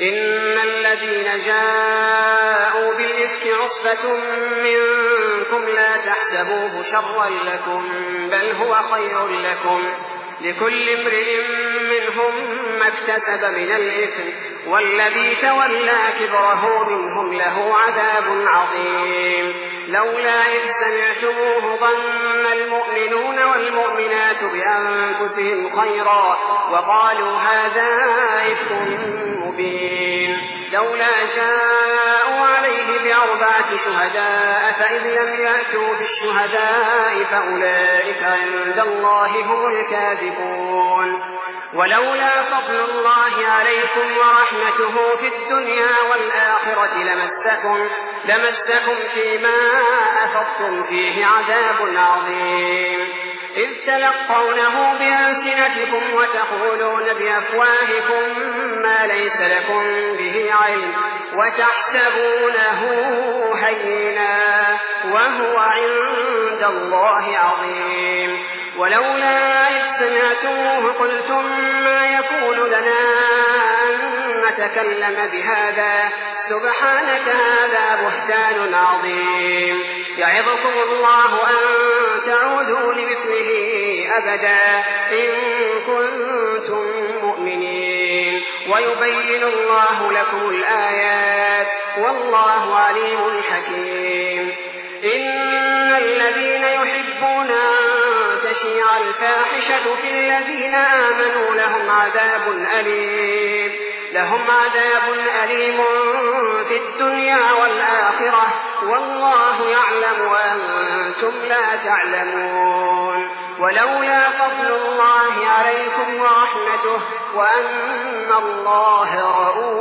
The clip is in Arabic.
إن الذين جاءوا بالإفك عصبة منكم لا تحسبوه شرا لكم بل هو خير لكم لكل امرئ منهم ما اكتسب من الإثم والذي تولى كبره منهم له عذاب عظيم لولا إذ سمعتموه ظن المؤمنون والمؤمنات بأنفسهم خيرا وقالوا هذا إفك مبين لولا جاءوا عليه ب4 شهداء فإذ لم يأتوا بالشهداء فأولئك عند الله هم الكاذبون ولولا فضل الله عليكم ورحمته في الدنيا والآخرة لمسكم فيما أفضتم فيه عذاب عظيم إذ تلقونه بألسنتكم وتقولون بأفواهكم ما ليس لكم به علم وتحسبونه هينا وهو عند الله عظيم ولولا إذ سمعتموه قلتم ما يكون لنا أن نتكلم بهذا سبحانك هذا بهتان عظيم يعظكم الله أن تعودوا لمثله أبدا إن كنتم مؤمنين ويبين الله لكم الآيات والله عليم حكيم إن الذين يحبون أن تشيع الفاحشة في الذين آمنوا لهم عذاب أليم في الدنيا والآخرة والله يعلم وأنتم لا تعلمون ولولا فضل الله عليكم ورحمته وأن الله رؤوف